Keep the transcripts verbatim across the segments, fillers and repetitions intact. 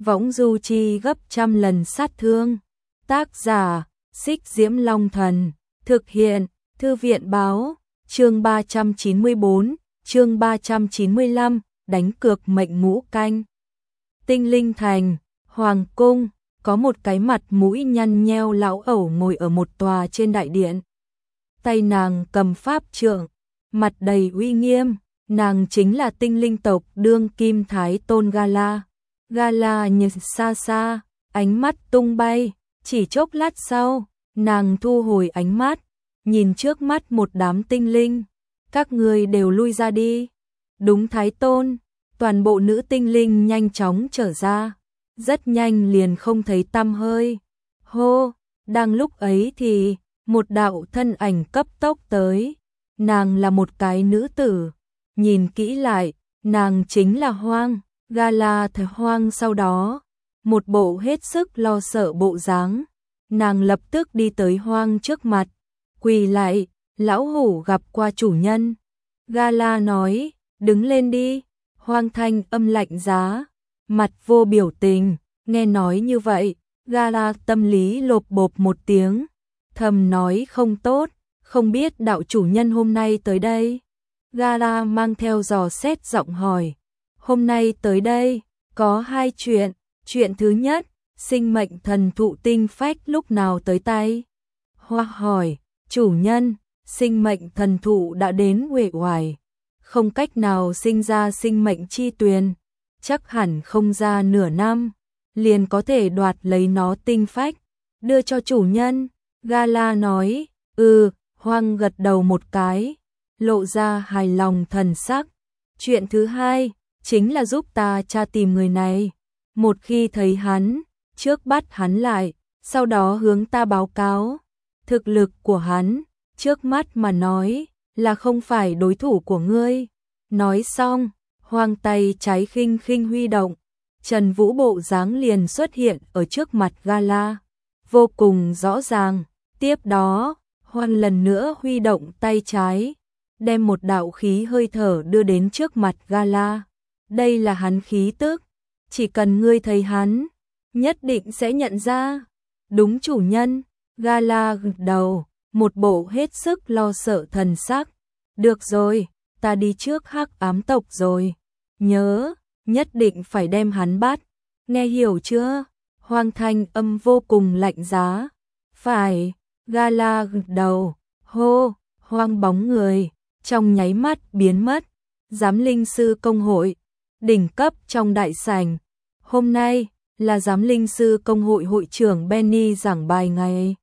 võng du chi gấp trăm lần sát thương. Tác giả, Xích Diễm Long Thần, thực hiện, Thư viện báo, chương ba trăm chín mươi bốn, chương ba trăm chín mươi lăm, đánh cược mệnh ngũ canh. Tinh Linh Thành, Hoàng Cung, có một cái mặt mũi nhăn nheo lão ẩu ngồi ở một tòa trên đại điện. Tay nàng cầm pháp trượng, mặt đầy uy nghiêm, nàng chính là tinh linh tộc đương kim thái tôn Gala. Gala nhìn xa xa, ánh mắt tung bay, chỉ chốc lát sau, nàng thu hồi ánh mắt, nhìn trước mắt một đám tinh linh. Các ngươi đều lui ra đi. Đúng thái tôn, toàn bộ nữ tinh linh nhanh chóng trở ra, rất nhanh liền không thấy tăm hơi. Hô, đang lúc ấy thì, một đạo thân ảnh cấp tốc tới, nàng là một cái nữ tử, nhìn kỹ lại, nàng chính là Hoang, Gala Thời Hoang. Sau đó, một bộ hết sức lo sợ bộ dáng, nàng lập tức đi tới Hoang trước mặt, quỳ lại, lão hủ gặp qua chủ nhân. Gala nói, đứng lên đi. Hoang thanh âm lạnh giá, mặt vô biểu tình, nghe nói như vậy, Gala tâm lý lộp bộp một tiếng, thầm nói không tốt, không biết đạo chủ nhân hôm nay tới đây. Gala mang theo dò xét giọng hỏi, hôm nay tới đây, có hai chuyện, chuyện thứ nhất, sinh mệnh thần thụ tinh phách lúc nào tới tay. Hoa hỏi, chủ nhân, sinh mệnh thần thụ đã đến uể oải, không cách nào sinh ra sinh mệnh chi tuyền, chắc hẳn không ra nửa năm, liền có thể đoạt lấy nó tinh phách, đưa cho chủ nhân. Gala nói, ừ, Hoang gật đầu một cái, lộ ra hài lòng thần sắc. Chuyện thứ hai, chính là giúp ta tra tìm người này, một khi thấy hắn, trước bắt hắn lại, sau đó hướng ta báo cáo. Thực lực của hắn, trước mắt mà nói, là không phải đối thủ của ngươi. Nói xong, Hoang tay trái khinh khinh huy động, Trần Vũ bộ dáng liền xuất hiện ở trước mặt Gala, vô cùng rõ ràng. Tiếp đó, Hoang lần nữa huy động tay trái, đem một đạo khí hơi thở đưa đến trước mặt Gala. Đây là hắn khí tức, chỉ cần ngươi thấy hắn, nhất định sẽ nhận ra. Đúng chủ nhân. Gala gật đầu, một bộ hết sức lo sợ thần sắc. Được rồi, ta đi trước Hắc Ám tộc rồi. Nhớ, nhất định phải đem hắn bắt. Nghe hiểu chưa? Hoang thanh âm vô cùng lạnh giá. Phải. Gala gật đầu. Hô, Hoang bóng người, trong nháy mắt biến mất. Giám linh sư công hội, đỉnh cấp trong đại sảnh. Hôm nay, là giám linh sư công hội hội trưởng Benny giảng bài ngày.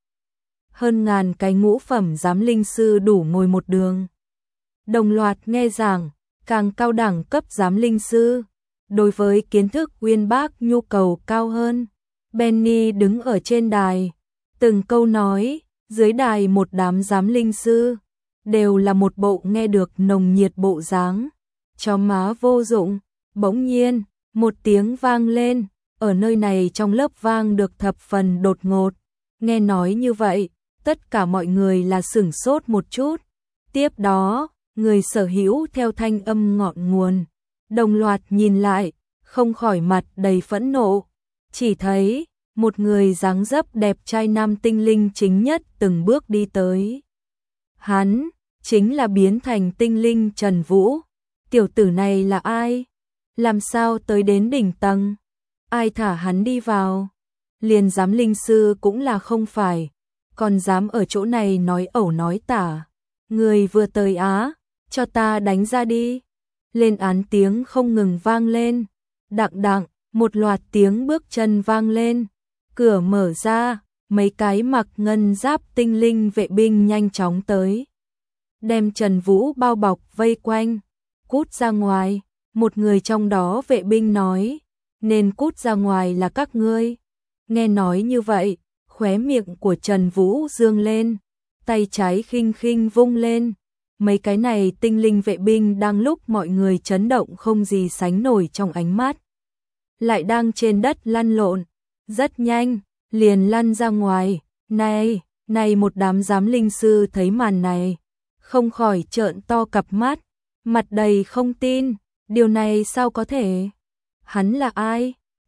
Hơn ngàn cái ngũ phẩm giám linh sư đủ ngồi một đường, đồng loạt nghe giảng. Càng cao đẳng cấp giám linh sư, đối với kiến thức uyên bác nhu cầu cao hơn. Benny đứng ở trên đài, từng câu nói, dưới đài một đám giám linh sư, đều là một bộ nghe được nồng nhiệt bộ dáng. Chó má vô dụng. Bỗng nhiên, một tiếng vang lên, ở nơi này trong lớp vang được thập phần đột ngột. Nghe nói như vậy, tất cả mọi người là sửng sốt một chút. Tiếp đó, người sở hữu theo thanh âm ngọn nguồn, đồng loạt nhìn lại, không khỏi mặt đầy phẫn nộ. Chỉ thấy, một người dáng dấp đẹp trai nam tinh linh chính nhất từng bước đi tới. Hắn, chính là biến thành tinh linh Trần Vũ. Tiểu tử này là ai? Làm sao tới đến đỉnh tầng? Ai thả hắn đi vào? Liền giám linh sư cũng là không phải, còn dám ở chỗ này nói ẩu nói tả. Người vừa tới á, cho ta đánh ra đi. Lên án tiếng không ngừng vang lên. Đặng đặng, một loạt tiếng bước chân vang lên. Cửa mở ra, mấy cái mặc ngân giáp tinh linh vệ binh nhanh chóng tới, đem Trần Vũ bao bọc vây quanh. Cút ra ngoài. Một người trong đó vệ binh nói, nên cút ra ngoài là các ngươi. Nghe nói như vậy, khóe miệng của Trần Vũ dương lên, tay trái khinh khinh vung lên. Mấy cái này tinh linh vệ binh đang lúc mọi người chấn động không gì sánh nổi trong ánh mắt, lại đang trên đất lăn lộn, rất nhanh, liền lăn ra ngoài. Này, này một đám giám linh sư thấy màn này, không khỏi trợn to cặp mắt, mặt đầy không tin. Điều này sao có thể? Hắn là ai?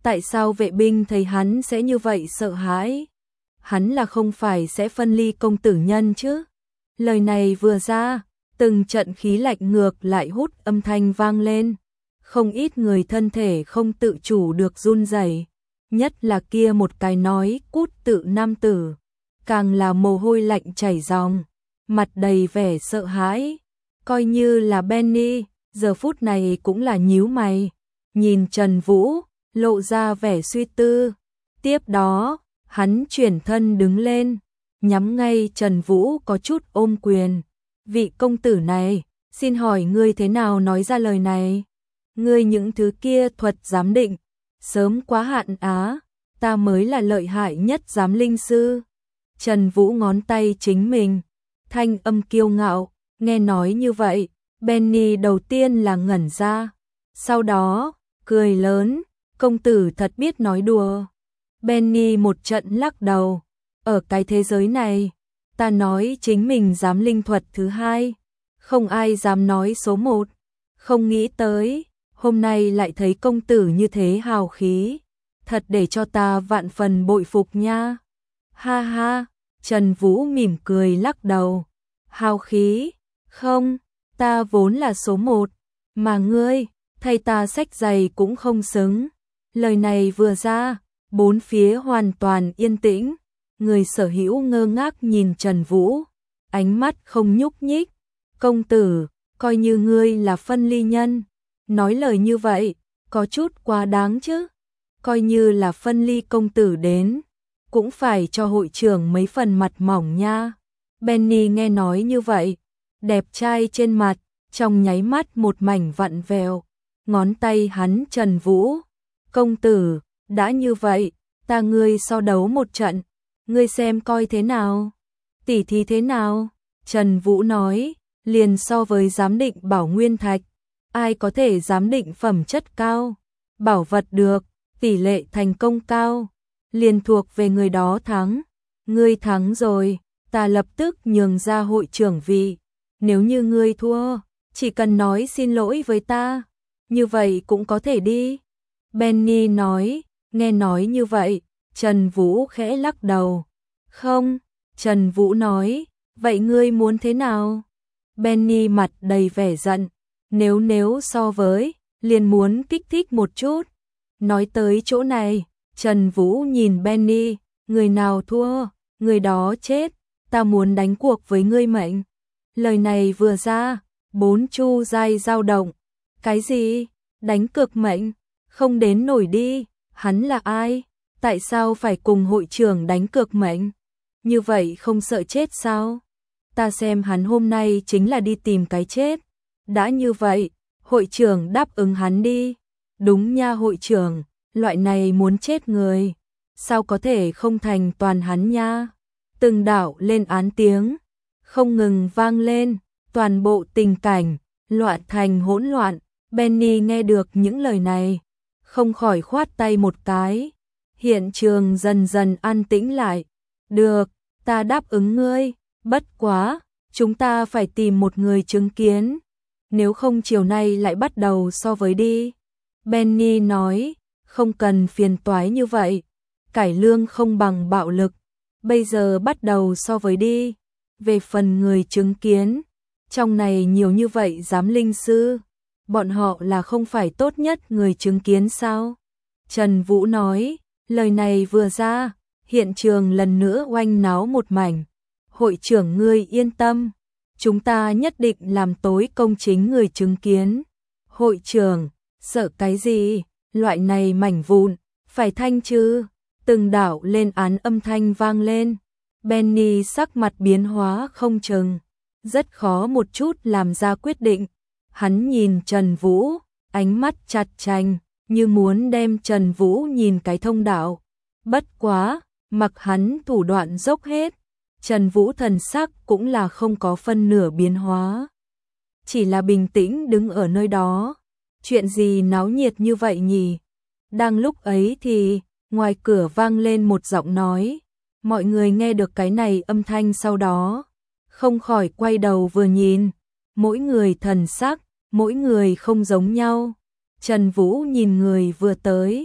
Tại sao vệ binh thấy hắn sẽ như vậy sợ hãi? Hắn là không phải sẽ phân ly công tử nhân chứ? Lời này vừa ra, từng trận khí lạnh ngược lại hút âm thanh vang lên. Không ít người thân thể không tự chủ được run rẩy, nhất là kia một cái nói cút tự nam tử, càng là mồ hôi lạnh chảy ròng, mặt đầy vẻ sợ hãi. Coi như là Benny, giờ phút này cũng là nhíu mày, nhìn Trần Vũ, lộ ra vẻ suy tư. Tiếp đó, hắn chuyển thân đứng lên, nhắm ngay Trần Vũ có chút ôm quyền. Vị công tử này, xin hỏi ngươi thế nào nói ra lời này? Ngươi những thứ kia thuật giám định, sớm quá hạn á, ta mới là lợi hại nhất giám linh sư. Trần Vũ ngón tay chính mình, thanh âm kiêu ngạo, nghe nói như vậy, Benny đầu tiên là ngẩn ra, sau đó, cười lớn, công tử thật biết nói đùa. Benny một trận lắc đầu, ở cái thế giới này, ta nói chính mình dám linh thuật thứ hai, không ai dám nói số một, không nghĩ tới, hôm nay lại thấy công tử như thế hào khí, thật để cho ta vạn phần bội phục nha. Ha ha, Trần Vũ mỉm cười lắc đầu, hào khí, không, ta vốn là số một, mà ngươi, thay ta xách giày cũng không xứng. Lời này vừa ra, bốn phía hoàn toàn yên tĩnh, người sở hữu ngơ ngác nhìn Trần Vũ, ánh mắt không nhúc nhích. Công tử, coi như ngươi là phân ly nhân, nói lời như vậy, có chút quá đáng chứ. Coi như là phân ly công tử đến, cũng phải cho hội trưởng mấy phần mặt mỏng nha. Benny nghe nói như vậy, đẹp trai trên mặt, trong nháy mắt một mảnh vặn vẹo, ngón tay hắn Trần Vũ. Công tử, đã như vậy, ta ngươi so đấu một trận, ngươi xem coi thế nào, tỉ thí thế nào? Trần Vũ nói, liền so với giám định bảo nguyên thạch, ai có thể giám định phẩm chất cao, bảo vật được, tỷ lệ thành công cao, liền thuộc về người đó thắng. Ngươi thắng rồi, ta lập tức nhường ra hội trưởng vị. Nếu như ngươi thua, chỉ cần nói xin lỗi với ta, như vậy cũng có thể đi. Benny nói, nghe nói như vậy, Trần Vũ khẽ lắc đầu. Không, Trần Vũ nói, vậy ngươi muốn thế nào? Benny mặt đầy vẻ giận, nếu nếu so với, liền muốn kích thích một chút. Nói tới chỗ này, Trần Vũ nhìn Benny, người nào thua, người đó chết, ta muốn đánh cuộc với ngươi mệnh. Lời này vừa ra, bốn chu giai dao động. Cái gì? Đánh cược mệnh? Không đến nổi đi, hắn là ai? Tại sao phải cùng hội trưởng đánh cược mệnh? Như vậy không sợ chết sao? Ta xem hắn hôm nay chính là đi tìm cái chết. Đã như vậy, hội trưởng đáp ứng hắn đi. Đúng nha hội trưởng, loại này muốn chết người, sao có thể không thành toàn hắn nha. Từng đạo lên án tiếng, không ngừng vang lên, toàn bộ tình cảnh, loạn thành hỗn loạn. Benny nghe được những lời này, không khỏi khoát tay một cái. Hiện trường dần dần an tĩnh lại. Được, ta đáp ứng ngươi, bất quá, chúng ta phải tìm một người chứng kiến. Nếu không chiều nay lại bắt đầu so với đi. Benny nói, không cần phiền toái như vậy, cải lương không bằng bạo lực. Bây giờ bắt đầu so với đi. Về phần người chứng kiến, trong này nhiều như vậy giám linh sư, bọn họ là không phải tốt nhất người chứng kiến sao? Trần Vũ nói, lời này vừa ra, hiện trường lần nữa oanh náo một mảnh. Hội trưởng ngươi yên tâm, chúng ta nhất định làm tối công chính người chứng kiến. Hội trưởng, sợ cái gì, loại này mảnh vụn, phải thanh chứ? Từng đạo lên án âm thanh vang lên. Benny sắc mặt biến hóa không chừng, rất khó một chút làm ra quyết định. Hắn nhìn Trần Vũ, ánh mắt chặt chành, như muốn đem Trần Vũ nhìn cái thông đạo. Bất quá, mặc hắn thủ đoạn dốc hết, Trần Vũ thần sắc cũng là không có phân nửa biến hóa. Chỉ là bình tĩnh đứng ở nơi đó. Chuyện gì náo nhiệt như vậy nhỉ? Đang lúc ấy thì, ngoài cửa vang lên một giọng nói. Mọi người nghe được cái này âm thanh sau đó, không khỏi quay đầu vừa nhìn. Mỗi người thần sắc, mỗi người không giống nhau. Trần Vũ nhìn người vừa tới,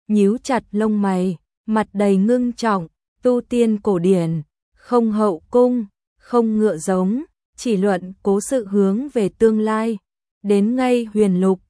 nhíu chặt lông mày, mặt đầy ngưng trọng, tu tiên cổ điển, không hậu cung, không ngựa giống, chỉ luận cố sự hướng về tương lai. Đến ngay huyền lục,